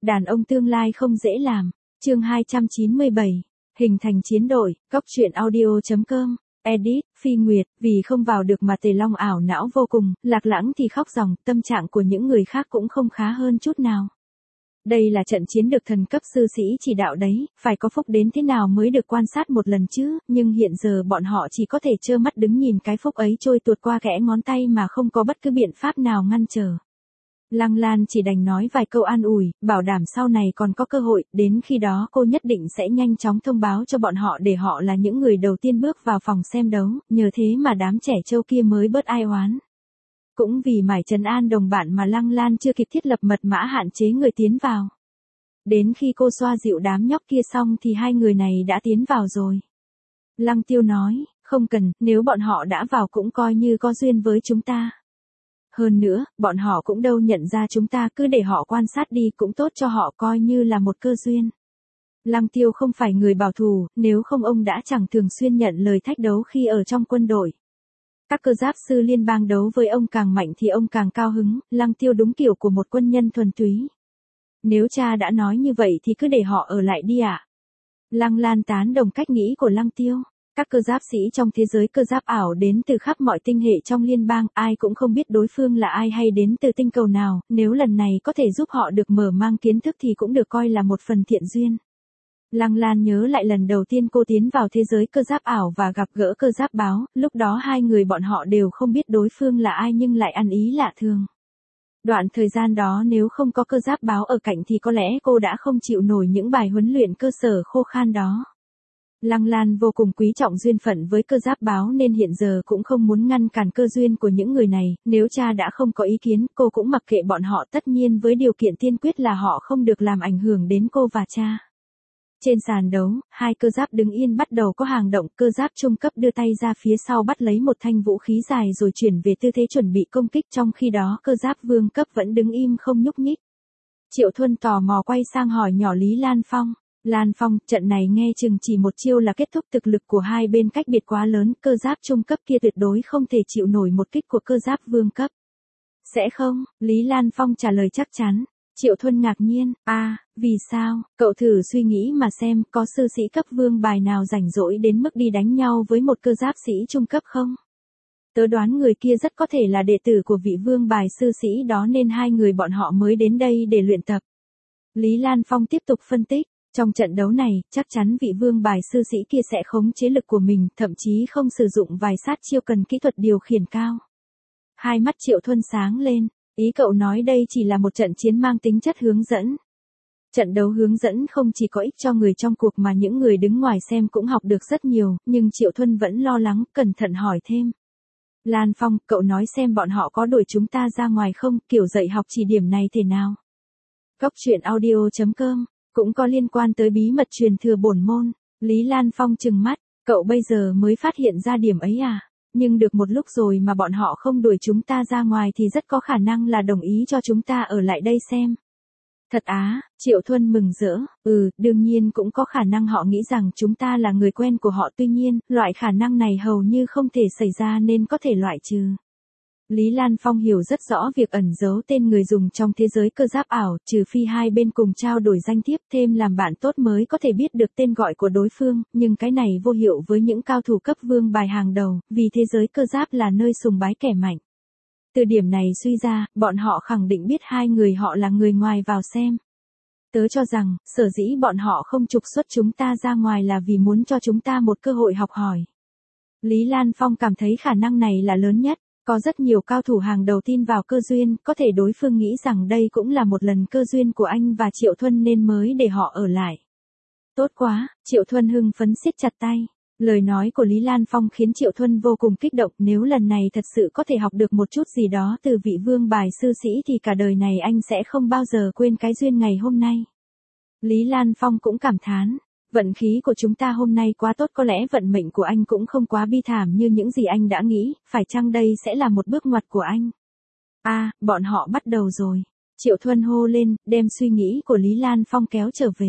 Đàn ông tương lai không dễ làm. Chương 297. Hình thành chiến đội. Cóc truyện audio.com. Edit. Phi Nguyệt. Vì không vào được mà Tề Long ảo não vô cùng. Lạc Lãng thì khóc ròng. Tâm trạng của những người khác cũng không khá hơn chút nào. Đây là trận chiến được thần cấp sư sĩ chỉ đạo đấy, phải có phúc đến thế nào mới được quan sát một lần chứ, nhưng hiện giờ bọn họ chỉ có thể trơ mắt đứng nhìn cái phúc ấy trôi tuột qua kẽ ngón tay mà không có bất cứ biện pháp nào ngăn trở. Lăng Lan chỉ đành nói vài câu an ủi, bảo đảm sau này còn có cơ hội, đến khi đó cô nhất định sẽ nhanh chóng thông báo cho bọn họ để họ là những người đầu tiên bước vào phòng xem đấu, nhờ thế mà đám trẻ trâu kia mới bớt ai oán. Cũng vì mải trấn an đồng bạn mà Lăng Lan chưa kịp thiết lập mật mã hạn chế người tiến vào. Đến khi cô xoa dịu đám nhóc kia xong thì hai người này đã tiến vào rồi. Lăng Tiêu nói, không cần, nếu bọn họ đã vào cũng coi như có duyên với chúng ta. Hơn nữa, bọn họ cũng đâu nhận ra chúng ta, cứ để họ quan sát đi cũng tốt cho họ, coi như là một cơ duyên. Lăng Tiêu không phải người bảo thủ, nếu không ông đã chẳng thường xuyên nhận lời thách đấu khi ở trong quân đội. Các cơ giáp sư liên bang đấu với ông càng mạnh thì ông càng cao hứng, Lăng Tiêu đúng kiểu của một quân nhân thuần túy. Nếu cha đã nói như vậy thì cứ để họ ở lại đi ạ. Lăng Lan tán đồng cách nghĩ của Lăng Tiêu. Các cơ giáp sĩ trong thế giới cơ giáp ảo đến từ khắp mọi tinh hệ trong liên bang, ai cũng không biết đối phương là ai hay đến từ tinh cầu nào, nếu lần này có thể giúp họ được mở mang kiến thức thì cũng được coi là một phần thiện duyên. Lăng Lan nhớ lại lần đầu tiên cô tiến vào thế giới cơ giáp ảo và gặp gỡ cơ giáp báo, lúc đó hai người bọn họ đều không biết đối phương là ai nhưng lại ăn ý lạ thường. Đoạn thời gian đó nếu không có cơ giáp báo ở cạnh thì có lẽ cô đã không chịu nổi những bài huấn luyện cơ sở khô khan đó. Lăng Lan vô cùng quý trọng duyên phận với cơ giáp báo nên hiện giờ cũng không muốn ngăn cản cơ duyên của những người này, nếu cha đã không có ý kiến cô cũng mặc kệ bọn họ, tất nhiên với điều kiện tiên quyết là họ không được làm ảnh hưởng đến cô và cha. Trên sàn đấu, hai cơ giáp đứng yên bắt đầu có hành động, cơ giáp trung cấp đưa tay ra phía sau bắt lấy một thanh vũ khí dài rồi chuyển về tư thế chuẩn bị công kích, trong khi đó cơ giáp vương cấp vẫn đứng im không nhúc nhích. Triệu Thuân tò mò quay sang hỏi nhỏ Lý Lan Phong. Lan Phong, trận này nghe chừng chỉ một chiêu là kết thúc, thực lực của hai bên cách biệt quá lớn, cơ giáp trung cấp kia tuyệt đối không thể chịu nổi một kích của cơ giáp vương cấp. Sẽ không, Lý Lan Phong trả lời chắc chắn. Triệu Thuân ngạc nhiên, vì sao, cậu thử suy nghĩ mà xem, có sư sĩ cấp vương bài nào rảnh rỗi đến mức đi đánh nhau với một cơ giáp sĩ trung cấp không? Tớ đoán người kia rất có thể là đệ tử của vị vương bài sư sĩ đó nên hai người bọn họ mới đến đây để luyện tập. Lý Lan Phong tiếp tục phân tích, trong trận đấu này, chắc chắn vị vương bài sư sĩ kia sẽ khống chế lực của mình, thậm chí không sử dụng vài sát chiêu cần kỹ thuật điều khiển cao. Hai mắt Triệu Thuân sáng lên. Ý cậu nói đây chỉ là một trận chiến mang tính chất hướng dẫn. Trận đấu hướng dẫn không chỉ có ích cho người trong cuộc mà những người đứng ngoài xem cũng học được rất nhiều, nhưng Triệu Thuân vẫn lo lắng, cẩn thận hỏi thêm. Lan Phong, cậu nói xem bọn họ có đuổi chúng ta ra ngoài không, kiểu dạy học chỉ điểm này thế nào? Cóc truyện audio.com, cũng có liên quan tới bí mật truyền thừa bổn môn. Lý Lan Phong trừng mắt, cậu bây giờ mới phát hiện ra điểm ấy à? Nhưng được một lúc rồi mà bọn họ không đuổi chúng ta ra ngoài thì rất có khả năng là đồng ý cho chúng ta ở lại đây xem. Thật á, Triệu Thuân mừng rỡ, đương nhiên cũng có khả năng họ nghĩ rằng chúng ta là người quen của họ, tuy nhiên, loại khả năng này hầu như không thể xảy ra nên có thể loại trừ. Lý Lan Phong hiểu rất rõ việc ẩn giấu tên người dùng trong thế giới cơ giáp ảo, trừ phi hai bên cùng trao đổi danh thiếp thêm làm bạn tốt mới có thể biết được tên gọi của đối phương, nhưng cái này vô hiệu với những cao thủ cấp vương bài hàng đầu, vì thế giới cơ giáp là nơi sùng bái kẻ mạnh. Từ điểm này suy ra, bọn họ khẳng định biết hai người họ là người ngoài vào xem. Tớ cho rằng, sở dĩ bọn họ không trục xuất chúng ta ra ngoài là vì muốn cho chúng ta một cơ hội học hỏi. Lý Lan Phong cảm thấy khả năng này là lớn nhất. Có rất nhiều cao thủ hàng đầu tin vào cơ duyên, có thể đối phương nghĩ rằng đây cũng là một lần cơ duyên của anh và Triệu Thuân nên mới để họ ở lại. Tốt quá, Triệu Thuân hưng phấn siết chặt tay. Lời nói của Lý Lan Phong khiến Triệu Thuân vô cùng kích động, nếu lần này thật sự có thể học được một chút gì đó từ vị vương bài sư sĩ thì cả đời này anh sẽ không bao giờ quên cái duyên ngày hôm nay. Lý Lan Phong cũng cảm thán. Vận khí của chúng ta hôm nay quá tốt, có lẽ vận mệnh của anh cũng không quá bi thảm như những gì anh đã nghĩ, phải chăng đây sẽ là một bước ngoặt của anh? Bọn họ bắt đầu rồi. Triệu Thuân hô lên, đem suy nghĩ của Lý Lan Phong kéo trở về.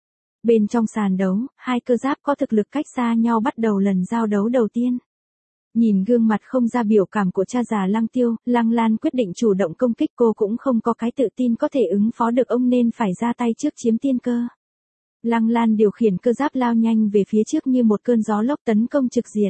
Bên trong sàn đấu, hai cơ giáp có thực lực cách xa nhau bắt đầu lần giao đấu đầu tiên. Nhìn gương mặt không ra biểu cảm của cha già Lăng Tiêu, Lăng Lan quyết định chủ động công kích, cô cũng không có cái tự tin có thể ứng phó được ông nên phải ra tay trước chiếm tiên cơ. Lăng Lan điều khiển cơ giáp lao nhanh về phía trước như một cơn gió lốc tấn công trực diện.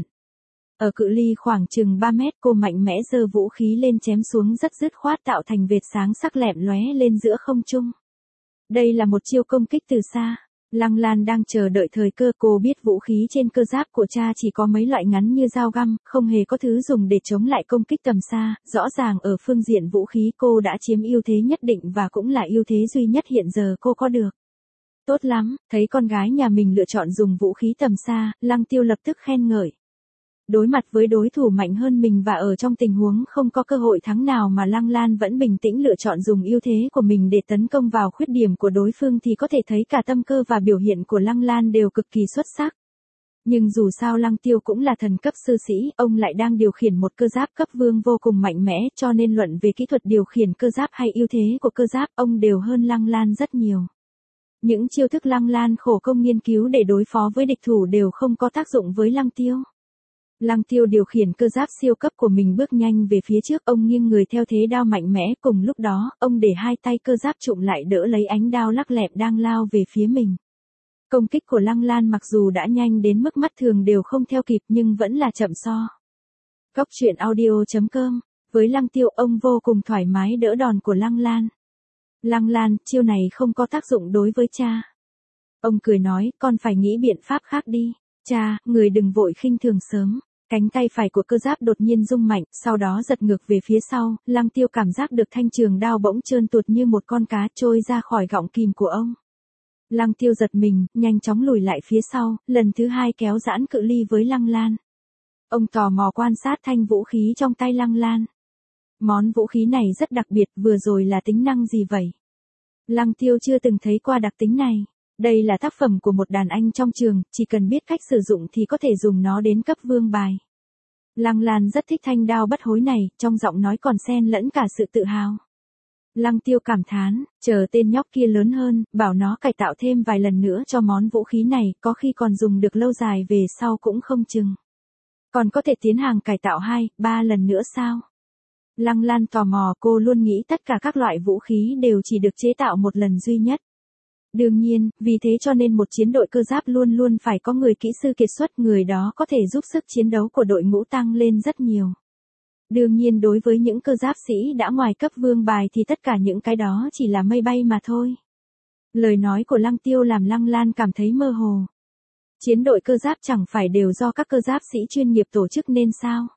Ở cự ly khoảng chừng 3 mét, cô mạnh mẽ giơ vũ khí lên chém xuống rất dứt khoát, tạo thành vệt sáng sắc lẹm lóe lên giữa không trung. Đây là một chiêu công kích từ xa. Lăng Lan đang chờ đợi thời cơ, cô biết vũ khí trên cơ giáp của cha chỉ có mấy loại ngắn như dao găm, không hề có thứ dùng để chống lại công kích tầm xa, rõ ràng ở phương diện vũ khí cô đã chiếm ưu thế nhất định và cũng là ưu thế duy nhất hiện giờ cô có được. Tốt lắm, thấy con gái nhà mình lựa chọn dùng vũ khí tầm xa, Lăng Tiêu lập tức khen ngợi. Đối mặt với đối thủ mạnh hơn mình và ở trong tình huống không có cơ hội thắng nào mà Lăng Lan vẫn bình tĩnh lựa chọn dùng ưu thế của mình để tấn công vào khuyết điểm của đối phương thì có thể thấy cả tâm cơ và biểu hiện của Lăng Lan đều cực kỳ xuất sắc. Nhưng dù sao Lăng Tiêu cũng là thần cấp sư sĩ, ông lại đang điều khiển một cơ giáp cấp vương vô cùng mạnh mẽ, cho nên luận về kỹ thuật điều khiển cơ giáp hay ưu thế của cơ giáp, ông đều hơn Lăng Lan rất nhiều. Những chiêu thức Lăng Lan khổ công nghiên cứu để đối phó với địch thủ đều không có tác dụng với Lăng Tiêu. Lăng Tiêu điều khiển cơ giáp siêu cấp của mình bước nhanh về phía trước, ông nghiêng người theo thế đao mạnh mẽ, cùng lúc đó, ông để hai tay cơ giáp trụm lại đỡ lấy ánh đao lắc lẹm đang lao về phía mình. Công kích của Lăng Lan mặc dù đã nhanh đến mức mắt thường đều không theo kịp nhưng vẫn là chậm so. Góc truyện audio.com, với Lăng Tiêu ông vô cùng thoải mái đỡ đòn của Lăng Lan. Lăng Lan, chiêu này không có tác dụng đối với cha. Ông cười nói, con phải nghĩ biện pháp khác đi. Cha, người đừng vội khinh thường sớm. Cánh tay phải của cơ giáp đột nhiên rung mạnh, sau đó giật ngược về phía sau, Lăng Tiêu cảm giác được thanh trường đao bỗng trơn tuột như một con cá trôi ra khỏi gọng kìm của ông. Lăng Tiêu giật mình, nhanh chóng lùi lại phía sau, lần thứ hai kéo giãn cự ly với Lăng Lan. Ông tò mò quan sát thanh vũ khí trong tay Lăng Lan. Món vũ khí này rất đặc biệt, vừa rồi là tính năng gì vậy? Lăng Tiêu chưa từng thấy qua đặc tính này. Đây là tác phẩm của một đàn anh trong trường, chỉ cần biết cách sử dụng thì có thể dùng nó đến cấp vương bài. Lăng Lan rất thích thanh đao bất hối này, trong giọng nói còn xen lẫn cả sự tự hào. Lăng Tiêu cảm thán, chờ tên nhóc kia lớn hơn, bảo nó cải tạo thêm vài lần nữa cho món vũ khí này, có khi còn dùng được lâu dài về sau cũng không chừng. Còn có thể tiến hàng cải tạo 2, 3 lần nữa sao? Lăng Lan tò mò, cô luôn nghĩ tất cả các loại vũ khí đều chỉ được chế tạo một lần duy nhất. Đương nhiên, vì thế cho nên một chiến đội cơ giáp luôn luôn phải có người kỹ sư kiệt xuất, người đó có thể giúp sức chiến đấu của đội ngũ tăng lên rất nhiều. Đương nhiên đối với những cơ giáp sĩ đã ngoài cấp vương bài thì tất cả những cái đó chỉ là mây bay mà thôi. Lời nói của Lăng Tiêu làm Lăng Lan cảm thấy mơ hồ. Chiến đội cơ giáp chẳng phải đều do các cơ giáp sĩ chuyên nghiệp tổ chức nên sao?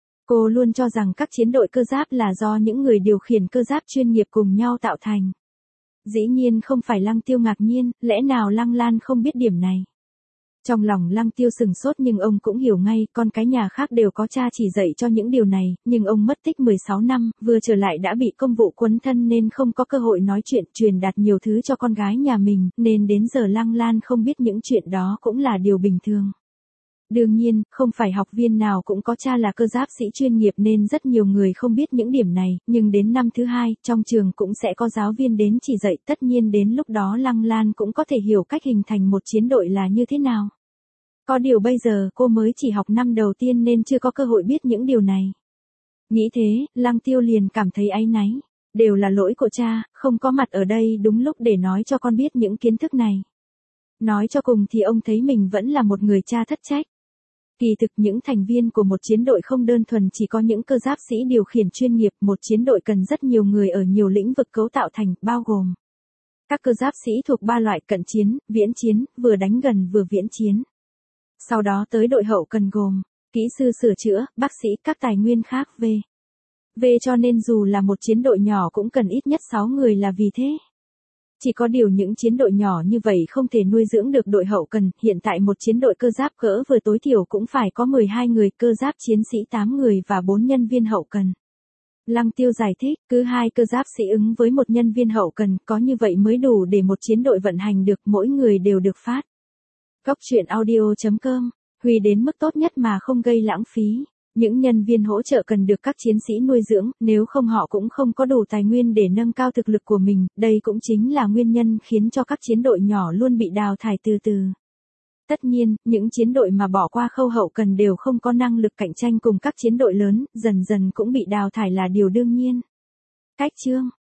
Cô luôn cho rằng các chiến đội cơ giáp là do những người điều khiển cơ giáp chuyên nghiệp cùng nhau tạo thành. Dĩ nhiên không phải. Lăng Tiêu ngạc nhiên, lẽ nào Lăng Lan không biết điểm này? Trong lòng Lăng Tiêu sừng sốt nhưng ông cũng hiểu ngay, con cái nhà khác đều có cha chỉ dạy cho những điều này, nhưng ông mất tích 16 năm, vừa trở lại đã bị công vụ quấn thân nên không có cơ hội nói chuyện, truyền đạt nhiều thứ cho con gái nhà mình, nên đến giờ Lăng Lan không biết những chuyện đó cũng là điều bình thường. Đương nhiên, không phải học viên nào cũng có cha là cơ giáp sĩ chuyên nghiệp nên rất nhiều người không biết những điểm này, nhưng đến năm thứ 2, trong trường cũng sẽ có giáo viên đến chỉ dạy, tất nhiên đến lúc đó Lăng Lan cũng có thể hiểu cách hình thành một chiến đội là như thế nào. Có điều bây giờ cô mới chỉ học năm đầu tiên nên chưa có cơ hội biết những điều này. Nghĩ thế, Lăng Tiêu liền cảm thấy áy náy. Đều là lỗi của cha, không có mặt ở đây đúng lúc để nói cho con biết những kiến thức này. Nói cho cùng thì ông thấy mình vẫn là một người cha thất trách. Kỳ thực những thành viên của một chiến đội không đơn thuần chỉ có những cơ giáp sĩ điều khiển chuyên nghiệp, một chiến đội cần rất nhiều người ở nhiều lĩnh vực cấu tạo thành, bao gồm các cơ giáp sĩ thuộc 3 loại: cận chiến, viễn chiến, vừa đánh gần vừa viễn chiến. Sau đó tới đội hậu cần gồm kỹ sư sửa chữa, bác sĩ, các tài nguyên khác v. Cho nên dù là một chiến đội nhỏ cũng cần ít nhất 6 người là vì thế. Chỉ có điều những chiến đội nhỏ như vậy không thể nuôi dưỡng được đội hậu cần, hiện tại một chiến đội cơ giáp cỡ vừa tối thiểu cũng phải có 12 người, cơ giáp chiến sĩ 8 người và 4 nhân viên hậu cần. Lăng Tiêu giải thích, cứ 2 cơ giáp sĩ ứng với 1 nhân viên hậu cần, có như vậy mới đủ để một chiến đội vận hành được, mỗi người đều được phát. Góc truyện audio.com, huy đến mức tốt nhất mà không gây lãng phí. Những nhân viên hỗ trợ cần được các chiến sĩ nuôi dưỡng, nếu không họ cũng không có đủ tài nguyên để nâng cao thực lực của mình, đây cũng chính là nguyên nhân khiến cho các chiến đội nhỏ luôn bị đào thải từ từ. Tất nhiên, những chiến đội mà bỏ qua khâu hậu cần đều không có năng lực cạnh tranh cùng các chiến đội lớn, dần dần cũng bị đào thải là điều đương nhiên. Cách chương